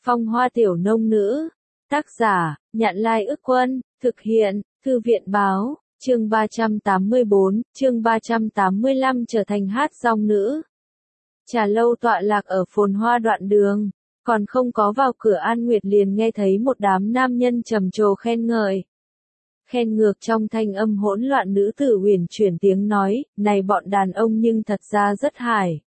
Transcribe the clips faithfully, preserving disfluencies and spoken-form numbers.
Phong hoa tiểu nông nữ. Tác giả, Nhạn Lai Ức Quân, thực hiện, Thư viện Báo, chương ba trăm tám mươi bốn, chương ba trăm tám mươi lăm trở thành hát rong nữ. Trà lâu tọa lạc ở phồn hoa đoạn đường, còn không có vào cửa An Nguyệt liền nghe thấy một đám nam nhân trầm trồ khen ngợi. Khen ngược trong thanh âm hỗn loạn nữ tử huyền chuyển tiếng nói, này bọn đàn ông nhưng thật ra rất hài.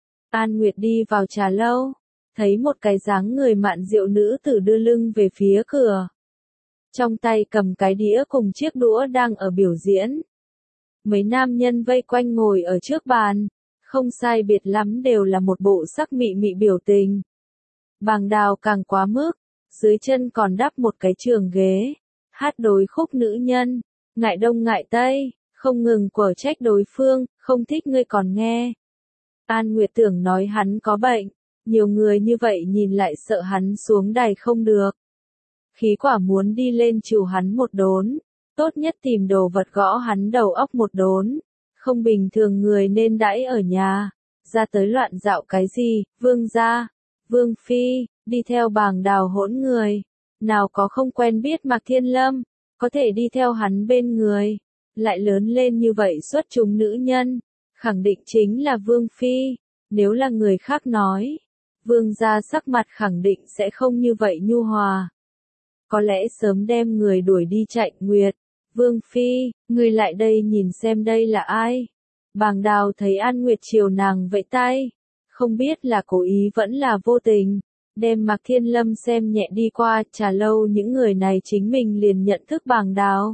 An Nguyệt đi vào trà lâu, thấy một cái dáng người mạn diệu nữ tử đưa lưng về phía cửa. Trong tay cầm cái đĩa cùng chiếc đũa đang ở biểu diễn. Mấy nam nhân vây quanh ngồi ở trước bàn, không sai biệt lắm đều là một bộ sắc mị mị biểu tình. Bàng đào càng quá mức, dưới chân còn đắp một cái trường ghế, hát đối khúc nữ nhân, ngại đông ngại tây, không ngừng quở trách đối phương, không thích ngươi còn nghe. An Nguyệt tưởng nói hắn có bệnh, nhiều người như vậy nhìn lại sợ hắn xuống đài không được. Khí quả muốn đi lên chịu hắn một đốn, tốt nhất tìm đồ vật gõ hắn đầu óc một đốn. Không bình thường người nên đãi ở nhà, ra tới loạn dạo cái gì, vương gia, vương phi, đi theo bàng đào hỗn người. Nào có không quen biết Mạc Thiên Lâm, có thể đi theo hắn bên người, lại lớn lên như vậy xuất chúng nữ nhân, khẳng định chính là vương phi. Nếu là người khác nói, vương gia sắc mặt khẳng định sẽ không như vậy nhu hòa. Có lẽ sớm đem người đuổi đi chạy. Nguyệt, vương phi, người lại đây nhìn xem đây là ai. Bàng đào thấy An Nguyệt chiều nàng vẫy tay, không biết là cố ý vẫn là vô tình, đem Mạc Thiên Lâm xem nhẹ đi qua. Trà lâu những người này chính mình liền nhận thức bàng đào,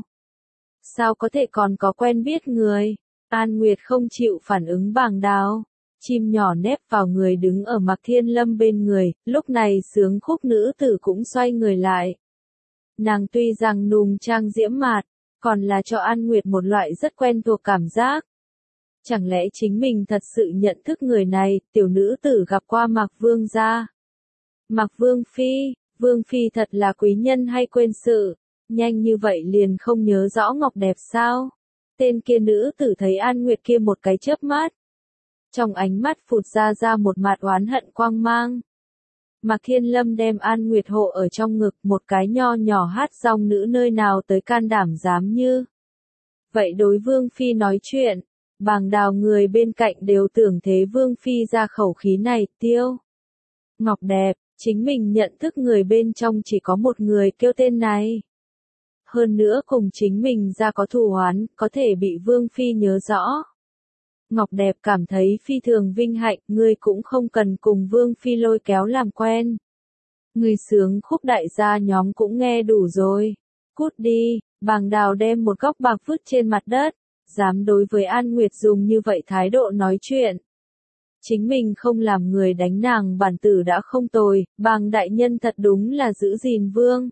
sao có thể còn có quen biết người. An Nguyệt không chịu phản ứng bàng đào, chim nhỏ nép vào người đứng ở Mạc Thiên Lâm bên người. Lúc này sướng khúc nữ tử cũng xoay người lại. Nàng tuy rằng nùng trang diễm mạt, còn là cho An Nguyệt một loại rất quen thuộc cảm giác. Chẳng lẽ chính mình thật sự nhận thức người này? Tiểu nữ tử gặp qua Mạc Vương gia. Mạc Vương phi, Vương phi thật là quý nhân hay quên sự, nhanh như vậy liền không nhớ rõ Ngọc Đẹp sao? Tên kia nữ tử thấy An Nguyệt kia một cái chớp mắt, trong ánh mắt phụt ra ra một mạt oán hận quang mang. Mạc Thiên Lâm đem An Nguyệt hộ ở trong ngực, một cái nho nhỏ hát rong nữ nơi nào tới can đảm dám như vậy đối Vương phi nói chuyện. Bàng đào người bên cạnh đều tưởng thế Vương phi ra khẩu khí này. Tiêu Ngọc Đẹp, chính mình nhận thức người bên trong chỉ có một người kêu tên này. Hơn nữa cùng chính mình ra có thù oán, có thể bị Vương phi nhớ rõ. Ngọc Đẹp cảm thấy phi thường vinh hạnh, ngươi cũng không cần cùng Vương phi lôi kéo làm quen. Ngươi sướng khúc đại gia nhóm cũng nghe đủ rồi. Cút đi. Bàng đào đem một góc bạc vứt trên mặt đất, dám đối với An Nguyệt dùng như vậy thái độ nói chuyện. Chính mình không làm người đánh nàng bản tử đã không tồi, bàng đại nhân thật đúng là giữ gìn Vương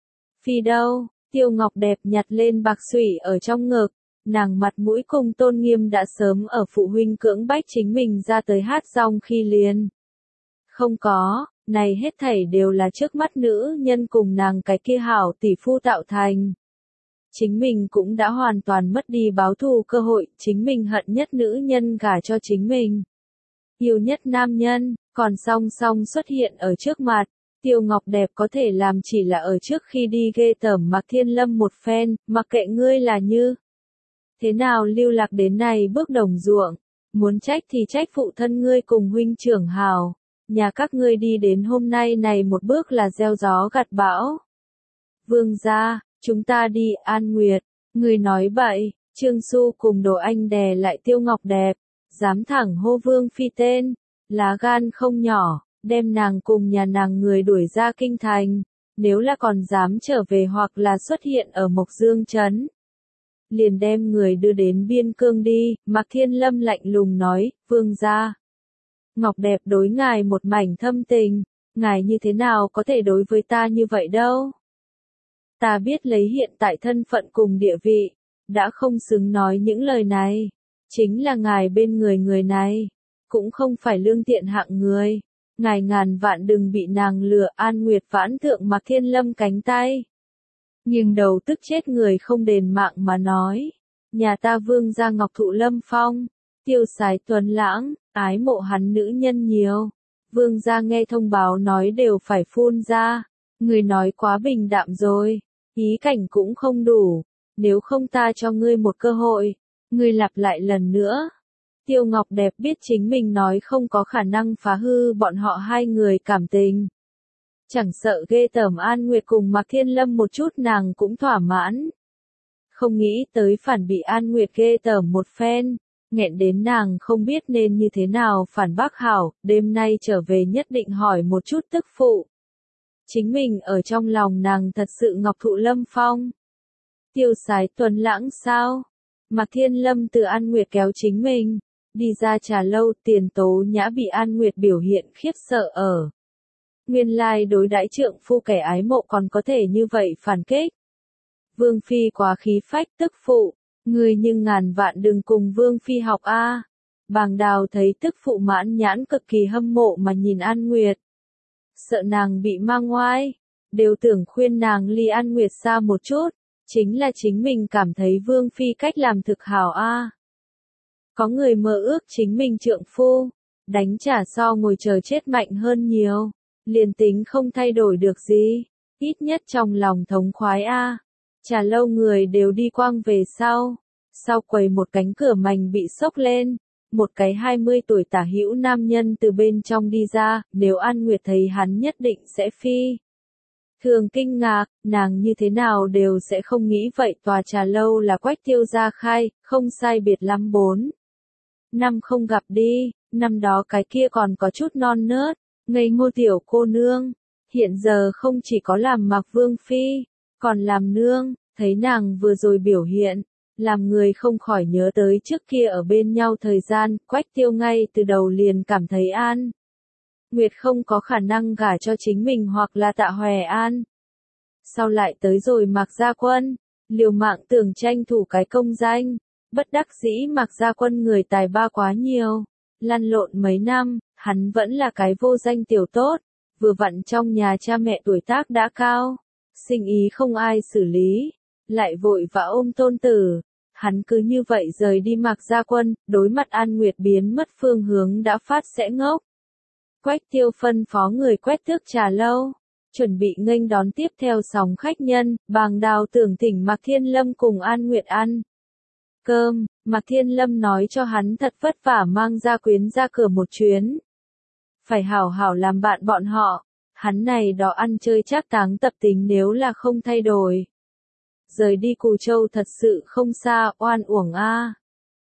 phi đâu. Tiêu Ngọc Đẹp nhặt lên bạc xủy ở trong ngực, nàng mặt mũi cùng tôn nghiêm đã sớm ở phụ huynh cưỡng bách chính mình ra tới hát rong khi liền. Không có, này hết thảy đều là trước mắt nữ nhân cùng nàng cái kia hảo tỷ phu tạo thành. Chính mình cũng đã hoàn toàn mất đi báo thù cơ hội, chính mình hận nhất nữ nhân gả cho chính mình. Yêu nhất nam nhân, còn song song xuất hiện ở trước mặt. Tiêu Ngọc Đẹp có thể làm chỉ là ở trước khi đi ghê tởm Mạc Thiên Lâm một phen, mặc kệ ngươi là như thế nào lưu lạc đến này bước đồng ruộng, muốn trách thì trách phụ thân ngươi cùng huynh trưởng hào, nhà các ngươi đi đến hôm nay này một bước là gieo gió gặt bão. Vương gia, chúng ta đi. An Nguyệt, ngươi nói bậy. Trương Xu cùng Đồ Anh đè lại Tiêu Ngọc Đẹp, dám thẳng hô Vương phi tên, lá gan không nhỏ, đem nàng cùng nhà nàng người đuổi ra kinh thành, nếu là còn dám trở về hoặc là xuất hiện ở Mộc Dương trấn, liền đem người đưa đến biên cương đi. Mạc Thiên Lâm lạnh lùng nói, Vương gia, Ngọc Đẹp đối ngài một mảnh thâm tình, ngài như thế nào có thể đối với ta như vậy đâu? Ta biết lấy hiện tại thân phận cùng địa vị, đã không xứng nói những lời này, chính là ngài bên người người này, cũng không phải lương thiện hạng người, ngài ngàn vạn đừng bị nàng lừa. An Nguyệt vãn thượng Mạc Thiên Lâm cánh tay, nhưng đầu tức chết người không đền mạng mà nói, nhà ta Vương gia Ngọc Thụ Lâm Phong, tiêu sái tuấn lãng, ái mộ hắn nữ nhân nhiều, Vương gia nghe thông báo nói đều phải phun ra. Người nói quá bình đạm rồi. Ý cảnh cũng không đủ. Nếu không ta cho ngươi một cơ hội. Ngươi lặp lại lần nữa. Tiêu Ngọc Đẹp biết chính mình nói không có khả năng phá hư bọn họ hai người cảm tình. Chẳng sợ ghê tởm An Nguyệt cùng Mạc Thiên Lâm một chút nàng cũng thỏa mãn. Không nghĩ tới phản bị An Nguyệt ghê tởm một phen, nghẹn đến nàng không biết nên như thế nào phản bác hảo, đêm nay trở về nhất định hỏi một chút tức phụ. Chính mình ở trong lòng nàng thật sự ngọc thụ lâm phong. Tiêu sái tuấn lãng sao? Mạc Thiên Lâm từ An Nguyệt kéo chính mình, đi ra trà lâu, Tiền Tố Nhã bị An Nguyệt biểu hiện khiếp sợ ở. Nguyên lai đối đãi trượng phu kẻ ái mộ còn có thể như vậy phản kích. Vương Phi quá khí phách, tức phụ, người nhưng ngàn vạn đừng cùng Vương Phi học a. Bàng Đào thấy tức phụ mãn nhãn cực kỳ hâm mộ mà nhìn An Nguyệt. Sợ nàng bị mang ngoai, đều tưởng khuyên nàng ly An Nguyệt xa một chút, chính là chính mình cảm thấy Vương Phi cách làm thực hảo a. Có người mơ ước chính mình trượng phu, đánh trả so ngồi chờ chết mạnh hơn nhiều, liền tính không thay đổi được gì, ít nhất trong lòng thống khoái a. Trà lâu người đều đi quang về sau, sau quầy một cánh cửa mảnh bị xốc lên, một cái hai mươi tuổi tả hữu nam nhân từ bên trong đi ra, nếu An Nguyệt thấy hắn nhất định sẽ phi. Thường kinh ngạc, nàng như thế nào đều sẽ không nghĩ vậy, tòa trà lâu là Quách Tiêu gia khai, không sai biệt lắm bốn. Năm không gặp đi, năm đó cái kia còn có chút non nớt, ngây ngô tiểu cô nương, hiện giờ không chỉ có làm Mạc Vương Phi, còn làm nương, thấy nàng vừa rồi biểu hiện, làm người không khỏi nhớ tới trước kia ở bên nhau thời gian, Quách Tiêu ngay từ đầu liền cảm thấy An Nguyệt không có khả năng gả cho chính mình hoặc là Tạ Hòe An. Sau lại tới rồi Mạc Gia Quân, liều mạng tưởng tranh thủ cái công danh, bất đắc dĩ Mạc Gia Quân người tài ba quá nhiều, lăn lộn mấy năm, hắn vẫn là cái vô danh tiểu tốt, vừa vặn trong nhà cha mẹ tuổi tác đã cao, sinh ý không ai xử lý, lại vội vã ôm tôn tử. Hắn cứ như vậy rời đi Mạc Gia Quân, đối mặt An Nguyệt biến mất phương hướng đã phát sẽ ngốc. Quách Tiêu phân phó người quét tước trà lâu, chuẩn bị nghênh đón tiếp theo sóng khách nhân, Bàng Đào tưởng thỉnh Mạc Thiên Lâm cùng An Nguyệt ăn cơm, Mạc Thiên Lâm nói cho hắn thật vất vả mang gia quyến ra cửa một chuyến. Phải hảo hảo làm bạn bọn họ, hắn này đó ăn chơi trác táng tập tính nếu là không thay đổi. Rời đi Cù Châu thật sự không xa, oan uổng a.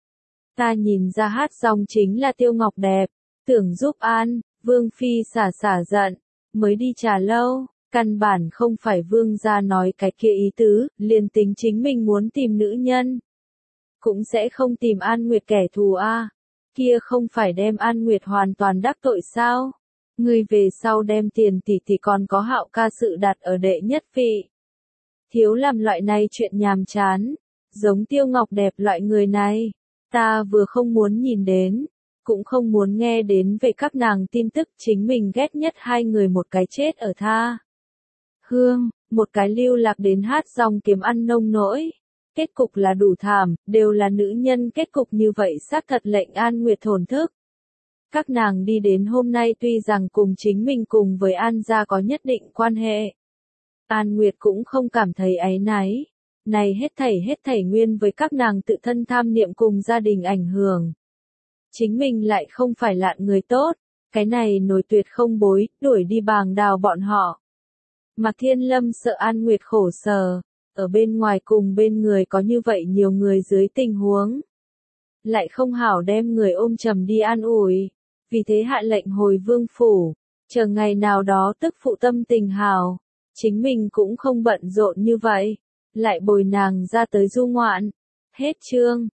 Ta nhìn ra hát dòng chính là Tiêu Ngọc Đẹp, tưởng giúp An, Vương Phi xả xả giận, mới đi trà lâu, căn bản không phải Vương gia nói cái kia ý tứ, liền tính chính mình muốn tìm nữ nhân. Cũng sẽ không tìm An Nguyệt kẻ thù a. Kia không phải đem An Nguyệt hoàn toàn đắc tội sao? Người về sau đem tiền tỷ tỷ còn có Hạo ca sự đặt ở đệ nhất vị. Thiếu làm loại này chuyện nhàm chán, giống Tiêu Ngọc Đẹp loại người này, ta vừa không muốn nhìn đến, cũng không muốn nghe đến về các nàng tin tức, chính mình ghét nhất hai người, một cái chết ở Tha Hương, một cái lưu lạc đến hát dòng kiếm ăn nông nỗi. Kết cục là đủ thảm, đều là nữ nhân, kết cục như vậy xác thật lệnh An Nguyệt thổn thức. Các nàng đi đến hôm nay tuy rằng cùng chính mình cùng với An gia có nhất định quan hệ. An Nguyệt cũng không cảm thấy áy náy. Này hết thảy hết thảy nguyên với các nàng tự thân tham niệm cùng gia đình ảnh hưởng. Chính mình lại không phải lạn người tốt, cái này nổi tuyệt không bối, đuổi đi Bàng Đào bọn họ. Mạc Thiên Lâm sợ An Nguyệt khổ sở, ở bên ngoài cùng bên người có như vậy nhiều người dưới tình huống. Lại không hảo đem người ôm trầm đi an ủi, vì thế hạ lệnh hồi vương phủ, chờ ngày nào đó tức phụ tâm tình hảo. Chính mình cũng không bận rộn như vậy, lại bồi nàng ra tới du ngoạn. Hết chương.